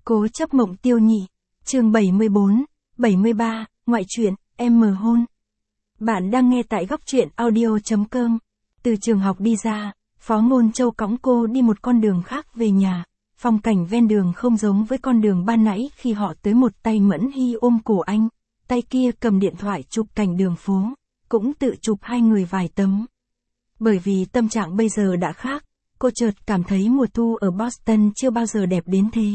Cố chấp mộng tiêu nhị. Chương 74, 73, ngoại truyện, em mờ hôn. Bạn đang nghe tại góc truyện audio.com. Từ trường học đi ra, Phó Ngôn Châu cõng cô đi một con đường khác về nhà. Phong cảnh ven đường không giống với con đường ban nãy khi họ tới, một tay Mẫn Hy ôm cổ anh, tay kia cầm điện thoại chụp cảnh đường phố, cũng tự chụp hai người vài tấm. Bởi vì tâm trạng bây giờ đã khác, cô chợt cảm thấy mùa thu ở Boston chưa bao giờ đẹp đến thế.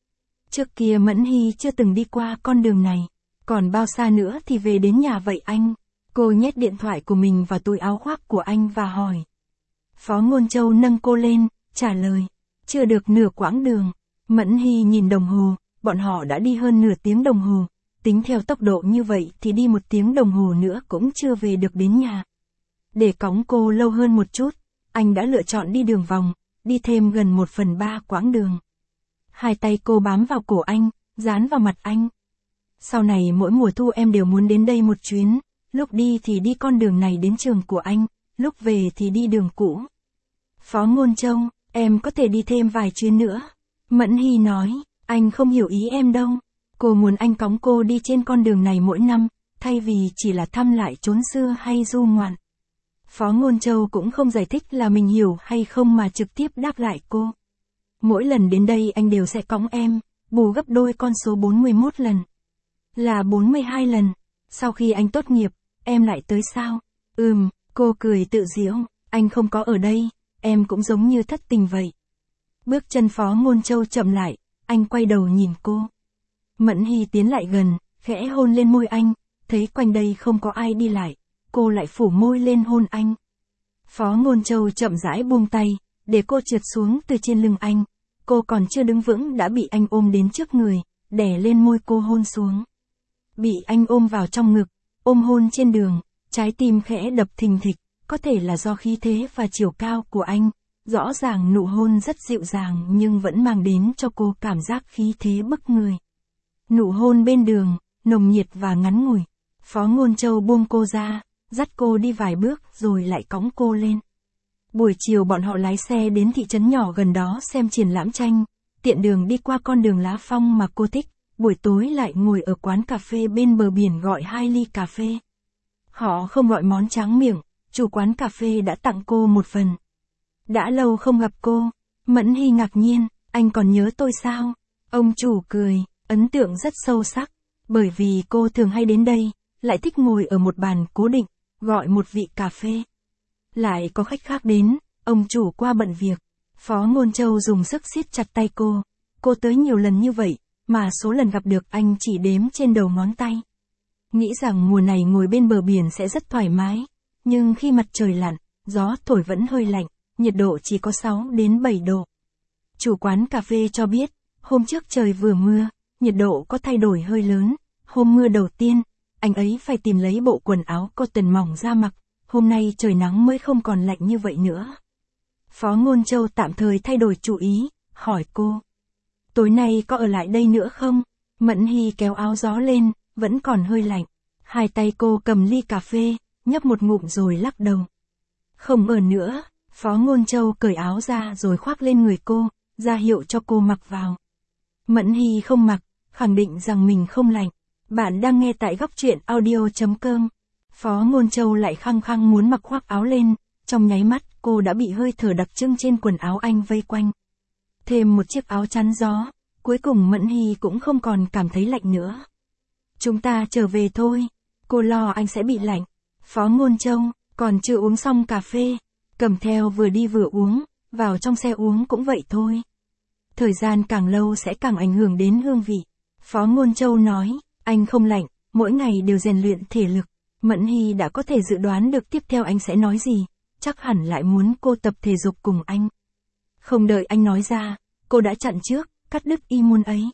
Trước kia Mẫn Hy chưa từng đi qua con đường này, còn bao xa nữa thì về đến nhà vậy anh? Cô nhét điện thoại của mình vào túi áo khoác của anh và hỏi. Phó Ngôn Châu nâng cô lên, trả lời. Chưa được nửa quãng đường. Mẫn Hy nhìn đồng hồ, bọn họ đã đi hơn nửa tiếng đồng hồ. Tính theo tốc độ như vậy thì đi 1 tiếng đồng hồ nữa cũng chưa về được đến nhà. Để cõng cô lâu hơn một chút, anh đã lựa chọn đi đường vòng, đi thêm gần 1/3 quãng đường. Hai tay cô bám vào cổ anh, dán vào mặt anh. Sau này mỗi mùa thu em đều muốn đến đây một chuyến, lúc đi thì đi con đường này đến trường của anh, lúc về thì đi đường cũ. Phó Ngôn Châu, em có thể đi thêm vài chuyến nữa. Mẫn Hy nói, anh không hiểu ý em đâu. Cô muốn anh cõng cô đi trên con đường này mỗi năm, thay vì chỉ là thăm lại chốn xưa hay du ngoạn. Phó Ngôn Châu cũng không giải thích là mình hiểu hay không mà trực tiếp đáp lại cô. Mỗi lần đến đây anh đều sẽ cõng em, bù gấp đôi con số 41 lần. Là 42 lần. Sau khi anh tốt nghiệp, em lại tới sao? Cô cười tự giễu, anh không có ở đây, em cũng giống như thất tình vậy. Bước chân Phó Ngôn Châu chậm lại, anh quay đầu nhìn cô. Mẫn Hy tiến lại gần, khẽ hôn lên môi anh, thấy quanh đây không có ai đi lại, cô lại phủ môi lên hôn anh. Phó Ngôn Châu chậm rãi buông tay, để cô trượt xuống từ trên lưng anh. Cô còn chưa đứng vững đã bị anh ôm đến trước người, đè lên môi cô hôn xuống. Bị anh ôm vào trong ngực, ôm hôn trên đường, trái tim khẽ đập thình thịch, có thể là do khí thế và chiều cao của anh. Rõ ràng nụ hôn rất dịu dàng nhưng vẫn mang đến cho cô cảm giác khí thế bức người. Nụ hôn bên đường, nồng nhiệt và ngắn ngủi. Phó Ngôn Châu buông cô ra, dắt cô đi vài bước rồi lại cõng cô lên. Buổi chiều bọn họ lái xe đến thị trấn nhỏ gần đó xem triển lãm tranh, tiện đường đi qua con đường lá phong mà cô thích, buổi tối lại ngồi ở quán cà phê bên bờ biển gọi 2 ly cà phê. Họ không gọi món tráng miệng, chủ quán cà phê đã tặng cô một phần. Đã lâu không gặp cô. Mẫn Hy ngạc nhiên, anh còn nhớ tôi sao? Ông chủ cười, ấn tượng rất sâu sắc, bởi vì cô thường hay đến đây, lại thích ngồi ở một bàn cố định, gọi một vị cà phê. Lại có khách khác đến, ông chủ qua bận việc. Phó Ngôn Châu dùng sức siết chặt tay cô. Cô tới nhiều lần như vậy, mà số lần gặp được anh chỉ đếm trên đầu ngón tay. Nghĩ rằng mùa này ngồi bên bờ biển sẽ rất thoải mái, nhưng khi mặt trời lặn, gió thổi vẫn hơi lạnh, nhiệt độ chỉ có 6 đến 7 độ. Chủ quán cà phê cho biết, hôm trước trời vừa mưa, nhiệt độ có thay đổi hơi lớn. Hôm mưa đầu tiên, anh ấy phải tìm lấy bộ quần áo cotton mỏng ra mặc. Hôm nay trời nắng mới không còn lạnh như vậy nữa. Phó Ngôn Châu tạm thời thay đổi chủ ý, hỏi cô. Tối nay có ở lại đây nữa không? Mẫn Hy kéo áo gió lên, vẫn còn hơi lạnh. Hai tay cô cầm ly cà phê, nhấp một ngụm rồi lắc đầu. Không ở nữa. Phó Ngôn Châu cởi áo ra rồi khoác lên người cô, ra hiệu cho cô mặc vào. Mẫn Hy không mặc, khẳng định rằng mình không lạnh. Bạn đang nghe tại góc truyện audio.com. Phó Ngôn Châu lại khăng khăng muốn mặc khoác áo lên, trong nháy mắt cô đã bị hơi thở đặc trưng trên quần áo anh vây quanh. Thêm một chiếc áo chắn gió, cuối cùng Mẫn Hy cũng không còn cảm thấy lạnh nữa. Chúng ta trở về thôi, cô lo anh sẽ bị lạnh. Phó Ngôn Châu, còn chưa uống xong cà phê, cầm theo vừa đi vừa uống, vào trong xe uống cũng vậy thôi. Thời gian càng lâu sẽ càng ảnh hưởng đến hương vị. Phó Ngôn Châu nói, anh không lạnh, mỗi ngày đều rèn luyện thể lực. Mẫn Hy đã có thể dự đoán được tiếp theo anh sẽ nói gì, chắc hẳn lại muốn cô tập thể dục cùng anh. Không đợi anh nói ra, cô đã chặn trước, cắt đứt ý muốn ấy.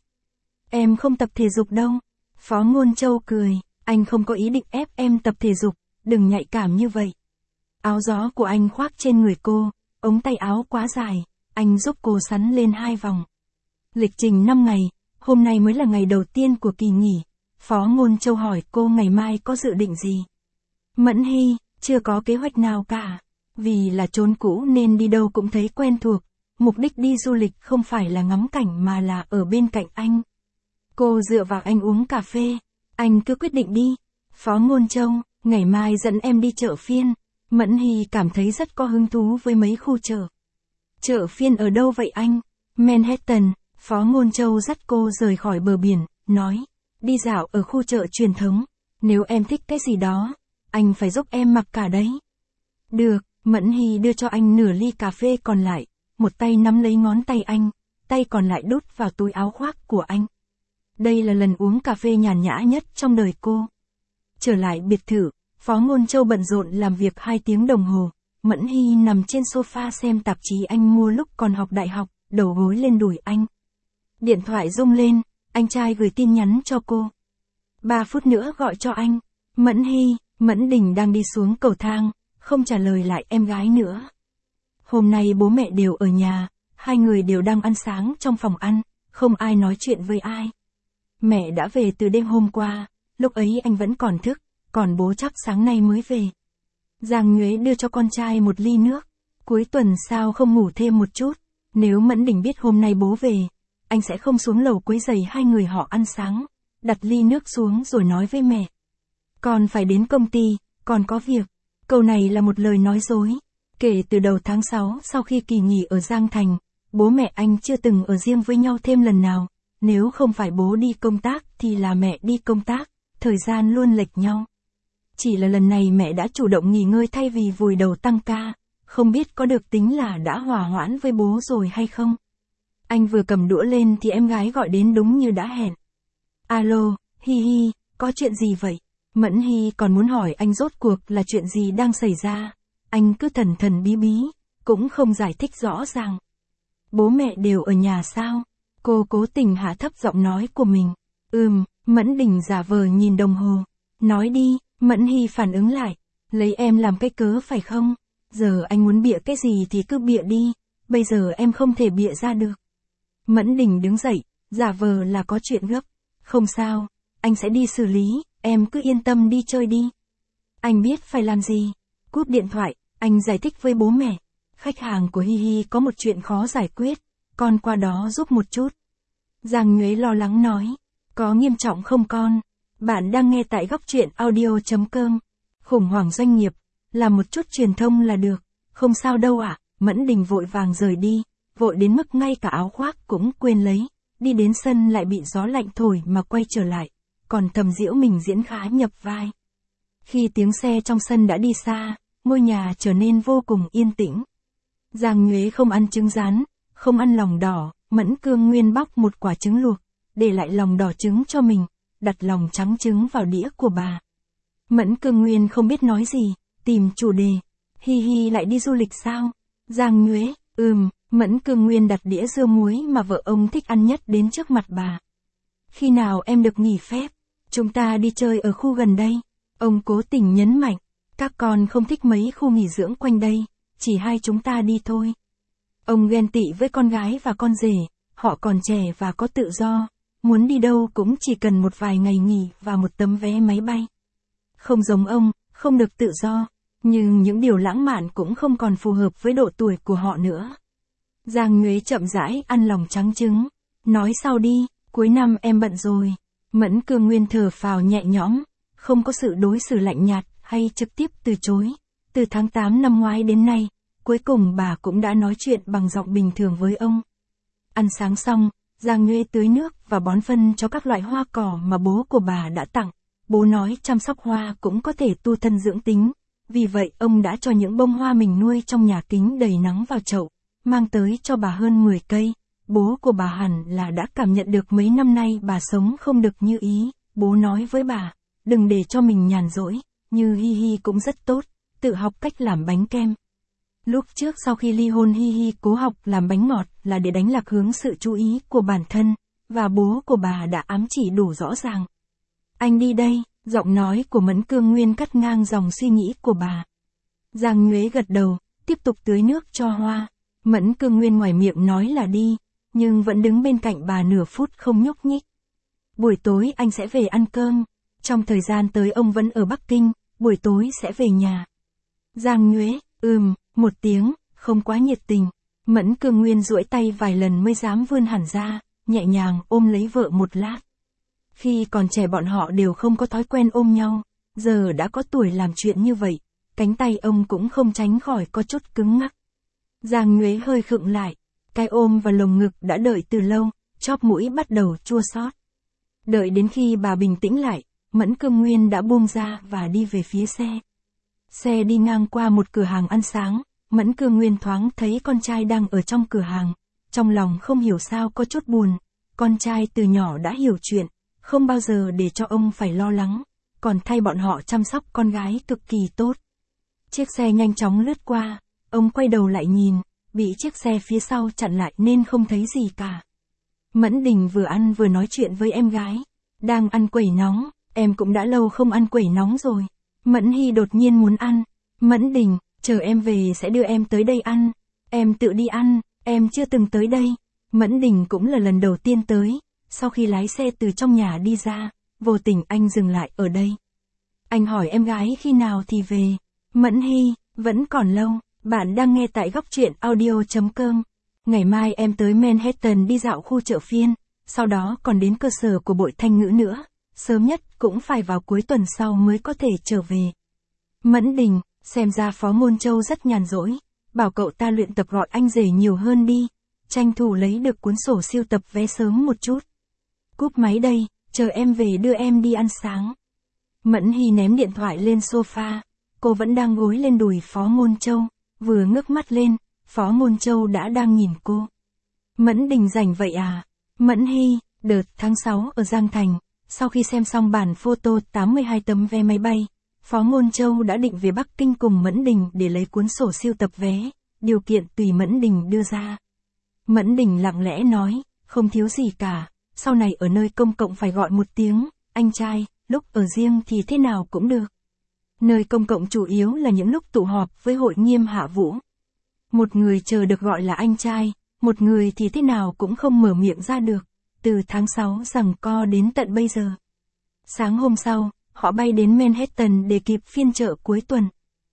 Em không tập thể dục đâu. Phó Ngôn Châu cười, anh không có ý định ép em tập thể dục, đừng nhạy cảm như vậy. Áo gió của anh khoác trên người cô, ống tay áo quá dài, anh giúp cô sắn lên 2 vòng. Lịch trình 5 ngày, hôm nay mới là ngày đầu tiên của kỳ nghỉ. Phó Ngôn Châu hỏi cô ngày mai có dự định gì. Mẫn Hy, chưa có kế hoạch nào cả. Vì là chốn cũ nên đi đâu cũng thấy quen thuộc, mục đích đi du lịch không phải là ngắm cảnh mà là ở bên cạnh anh. Cô dựa vào anh uống cà phê, anh cứ quyết định đi. Phó Ngôn Châu, ngày mai dẫn em đi chợ phiên. Mẫn Hy cảm thấy rất có hứng thú với mấy khu chợ. Chợ phiên ở đâu vậy anh? Manhattan. Phó Ngôn Châu dắt cô rời khỏi bờ biển, nói, đi dạo ở khu chợ truyền thống. Nếu em thích cái gì đó, anh phải giúp em mặc cả đấy. Được, Mẫn Hy đưa cho anh nửa ly cà phê còn lại, một tay nắm lấy ngón tay anh, tay còn lại đút vào túi áo khoác của anh. Đây là lần uống cà phê nhàn nhã nhất trong đời cô. Trở lại biệt thự, Phó Ngôn Châu bận rộn làm việc 2 tiếng đồng hồ. Mẫn Hy nằm trên sofa xem tạp chí anh mua lúc còn học đại học, đầu gối lên đùi anh. Điện thoại rung lên, anh trai gửi tin nhắn cho cô. 3 phút nữa gọi cho anh. Mẫn Hy, Mẫn Đình đang đi xuống cầu thang, không trả lời lại em gái nữa. Hôm nay bố mẹ đều ở nhà, 2 người đều đang ăn sáng trong phòng ăn, không ai nói chuyện với ai. Mẹ đã về từ đêm hôm qua, lúc ấy anh vẫn còn thức, còn bố chắc sáng nay mới về. Giang Nhuế đưa cho con trai một ly nước. Cuối tuần sao không ngủ thêm một chút? Nếu Mẫn Đình biết hôm nay bố về, anh sẽ không xuống lầu quấy rầy 2 người họ ăn sáng. Đặt ly nước xuống rồi nói với mẹ. Con phải đến công ty, con có việc. Câu này là một lời nói dối. Kể từ đầu tháng 6 sau khi kỳ nghỉ ở Giang Thành, bố mẹ anh chưa từng ở riêng với nhau thêm lần nào. Nếu không phải bố đi công tác thì là mẹ đi công tác, thời gian luôn lệch nhau. Chỉ là lần này mẹ đã chủ động nghỉ ngơi thay vì vùi đầu tăng ca, không biết có được tính là đã hòa hoãn với bố rồi hay không. Anh vừa cầm đũa lên thì em gái gọi đến đúng như đã hẹn. Alo, Hi Hi, có chuyện gì vậy? Mẫn Hy còn muốn hỏi anh rốt cuộc là chuyện gì đang xảy ra. Anh cứ thần thần bí bí, cũng không giải thích rõ ràng. Bố mẹ đều ở nhà sao? Cô cố tình hạ thấp giọng nói của mình. Mẫn Đình giả vờ nhìn đồng hồ. Nói đi, Mẫn Hy phản ứng lại. Lấy em làm cái cớ phải không? Giờ anh muốn bịa cái gì thì cứ bịa đi. Bây giờ em không thể bịa ra được. Mẫn Đình đứng dậy, giả vờ là có chuyện gấp. Không sao, anh sẽ đi xử lý, em cứ yên tâm đi chơi đi. Anh biết phải làm gì. Cúp điện thoại, anh giải thích với bố mẹ. Khách hàng của Hi Hi có một chuyện khó giải quyết, con qua đó giúp một chút. Giang Nhuế lo lắng nói. Có nghiêm trọng không con? Bạn đang nghe tại góc truyện audio.com. Khủng hoảng doanh nghiệp, làm một chút truyền thông là được. Không sao đâu ạ. Mẫn Đình vội vàng rời đi, vội đến mức ngay cả áo khoác cũng quên lấy. Đi đến sân lại bị gió lạnh thổi mà quay trở lại, còn thầm giễu mình diễn khá nhập vai. Khi tiếng xe trong sân đã đi xa, ngôi nhà trở nên vô cùng yên tĩnh. Giang Nhuế không ăn trứng rán, không ăn lòng đỏ, Mẫn Cương Nguyên bóc một quả trứng luộc, để lại lòng đỏ trứng cho mình, đặt lòng trắng trứng vào đĩa của bà. Mẫn Cương Nguyên không biết nói gì, tìm chủ đề. Hi Hi lại đi du lịch sao? Giang Nhuế, Mẫn Cương Nguyên đặt đĩa dưa muối mà vợ ông thích ăn nhất đến trước mặt bà. Khi nào em được nghỉ phép? Chúng ta đi chơi ở khu gần đây. Ông cố tình nhấn mạnh, các con không thích mấy khu nghỉ dưỡng quanh đây, chỉ hai chúng ta đi thôi. Ông ghen tị với con gái và con rể, họ còn trẻ và có tự do, muốn đi đâu cũng chỉ cần một vài ngày nghỉ và một tấm vé máy bay. Không giống ông, không được tự do, nhưng những điều lãng mạn cũng không còn phù hợp với độ tuổi của họ nữa. Giang Nhuế chậm rãi ăn lòng trắng trứng, nói sau đi, cuối năm em bận rồi. Mẫn Cương Nguyên thở phào nhẹ nhõm, không có sự đối xử lạnh nhạt hay trực tiếp từ chối. Từ tháng 8 năm ngoái đến nay, cuối cùng bà cũng đã nói chuyện bằng giọng bình thường với ông. Ăn sáng xong, Giang Nhuế tưới nước và bón phân cho các loại hoa cỏ mà bố của bà đã tặng. Bố nói chăm sóc hoa cũng có thể tu thân dưỡng tính, vì vậy ông đã cho những bông hoa mình nuôi trong nhà kính đầy nắng vào chậu, mang tới cho bà hơn 10 cây. Bố của bà hẳn là đã cảm nhận được mấy năm nay bà sống không được như ý. Bố nói với bà, đừng để cho mình nhàn rỗi, như Hi Hi cũng rất tốt, tự học cách làm bánh kem. Lúc trước sau khi ly hôn Hi Hi cố học làm bánh ngọt là để đánh lạc hướng sự chú ý của bản thân, và bố của bà đã ám chỉ đủ rõ ràng. Anh đi đây, giọng nói của Mẫn Cương Nguyên cắt ngang dòng suy nghĩ của bà. Giang Nhuế gật đầu, tiếp tục tưới nước cho hoa. Mẫn Cương Nguyên ngoài miệng nói là đi, nhưng vẫn đứng bên cạnh bà nửa phút không nhúc nhích. Buổi tối anh sẽ về ăn cơm, trong thời gian tới ông vẫn ở Bắc Kinh, buổi tối sẽ về nhà. Giang Nhuế, một tiếng, không quá nhiệt tình. Mẫn Cương Nguyên duỗi tay vài lần mới dám vươn hẳn ra, nhẹ nhàng ôm lấy vợ một lát. Khi còn trẻ bọn họ đều không có thói quen ôm nhau, giờ đã có tuổi làm chuyện như vậy, cánh tay ông cũng không tránh khỏi có chút cứng ngắc. Giang Nhuế hơi khựng lại, cái ôm và lồng ngực đã đợi từ lâu, chóp mũi bắt đầu chua xót. Đợi đến khi bà bình tĩnh lại, Mẫn Cương Nguyên đã buông ra và đi về phía xe. Xe đi ngang qua một cửa hàng ăn sáng, Mẫn Cương Nguyên thoáng thấy con trai đang ở trong cửa hàng, trong lòng không hiểu sao có chút buồn, con trai từ nhỏ đã hiểu chuyện, không bao giờ để cho ông phải lo lắng, còn thay bọn họ chăm sóc con gái cực kỳ tốt. Chiếc xe nhanh chóng lướt qua, ông quay đầu lại nhìn, bị chiếc xe phía sau chặn lại nên không thấy gì cả. Mẫn Đình vừa ăn vừa nói chuyện với em gái, đang ăn quẩy nóng, em cũng đã lâu không ăn quẩy nóng rồi. Mẫn Hy đột nhiên muốn ăn, Mẫn Đình, chờ em về sẽ đưa em tới đây ăn, em tự đi ăn, em chưa từng tới đây. Mẫn Đình cũng là lần đầu tiên tới, sau khi lái xe từ trong nhà đi ra, vô tình anh dừng lại ở đây. Anh hỏi em gái khi nào thì về. Mẫn Hy, vẫn còn lâu, bạn đang nghe tại góc truyện audio.com. Ngày mai em tới Manhattan đi dạo khu chợ phiên, sau đó còn đến cơ sở của Bội Thanh Ngữ nữa, sớm nhất cũng phải vào cuối tuần sau mới có thể trở về. Mẫn Đình, xem ra Phó Môn Châu rất nhàn rỗi, bảo cậu ta luyện tập gọi anh rể nhiều hơn đi, tranh thủ lấy được cuốn sổ siêu tập vé sớm một chút. Cúp máy đây, chờ em về đưa em đi ăn sáng. Mẫn Hy ném điện thoại lên sofa, cô vẫn đang gối lên đùi Phó Môn Châu, vừa ngước mắt lên, Phó Môn Châu đã đang nhìn cô. Mẫn Đình rảnh vậy à? Mẫn Hy, đợt tháng 6 ở Giang Thành, sau khi xem xong bản photo 82 tấm vé máy bay, Phó Môn Châu đã định về Bắc Kinh cùng Mẫn Đình để lấy cuốn sổ siêu tập vé, điều kiện tùy Mẫn Đình đưa ra. Mẫn Đình lặng lẽ nói, không thiếu gì cả, sau này ở nơi công cộng phải gọi một tiếng, anh trai, lúc ở riêng thì thế nào cũng được. Nơi công cộng chủ yếu là những lúc tụ họp với hội Nghiêm Hạ Vũ. Một người chờ được gọi là anh trai, một người thì thế nào cũng không mở miệng ra được, từ tháng 6 giằng co đến tận bây giờ. Sáng hôm sau, họ bay đến Manhattan để kịp phiên chợ cuối tuần.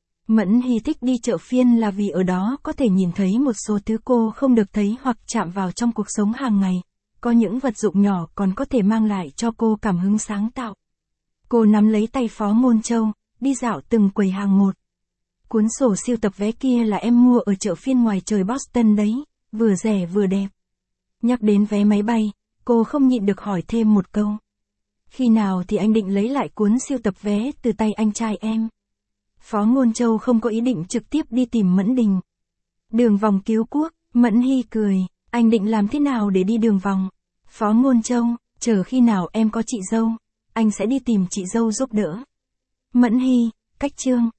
Mẫn Hy thích đi chợ phiên là vì ở đó có thể nhìn thấy một số thứ cô không được thấy hoặc chạm vào trong cuộc sống hàng ngày, có những vật dụng nhỏ còn có thể mang lại cho cô cảm hứng sáng tạo. Cô nắm lấy tay Phó Môn Châu, đi dạo từng quầy hàng một. Cuốn sổ siêu tập vé kia là em mua ở chợ phiên ngoài trời Boston đấy, vừa rẻ vừa đẹp. Nhắc đến vé máy bay, cô không nhịn được hỏi thêm một câu. Khi nào thì anh định lấy lại cuốn siêu tập vé từ tay anh trai em? Phó Môn Châu không có ý định trực tiếp đi tìm Mẫn Đình. Đường vòng cứu quốc, Mẫn Hy cười, anh định làm thế nào để đi đường vòng? Phó Môn Châu, chờ khi nào em có chị dâu, anh sẽ đi tìm chị dâu giúp đỡ. Mẫn Hy, cách chương.